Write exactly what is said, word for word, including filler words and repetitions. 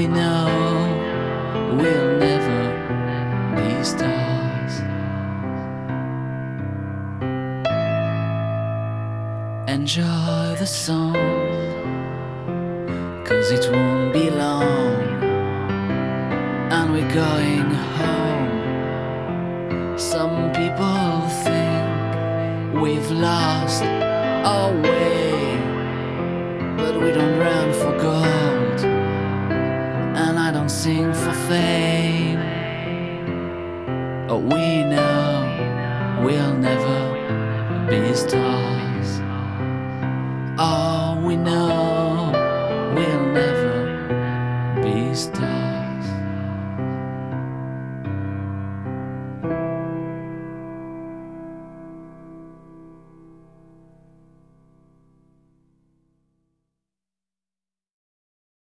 know we'll never be stars. Enjoy the song, 'cause it won't be long, and we're going home. Some people think we've lost our way, but we don't run for gold, and I don't sing for fame. Oh, we know we'll never be stars.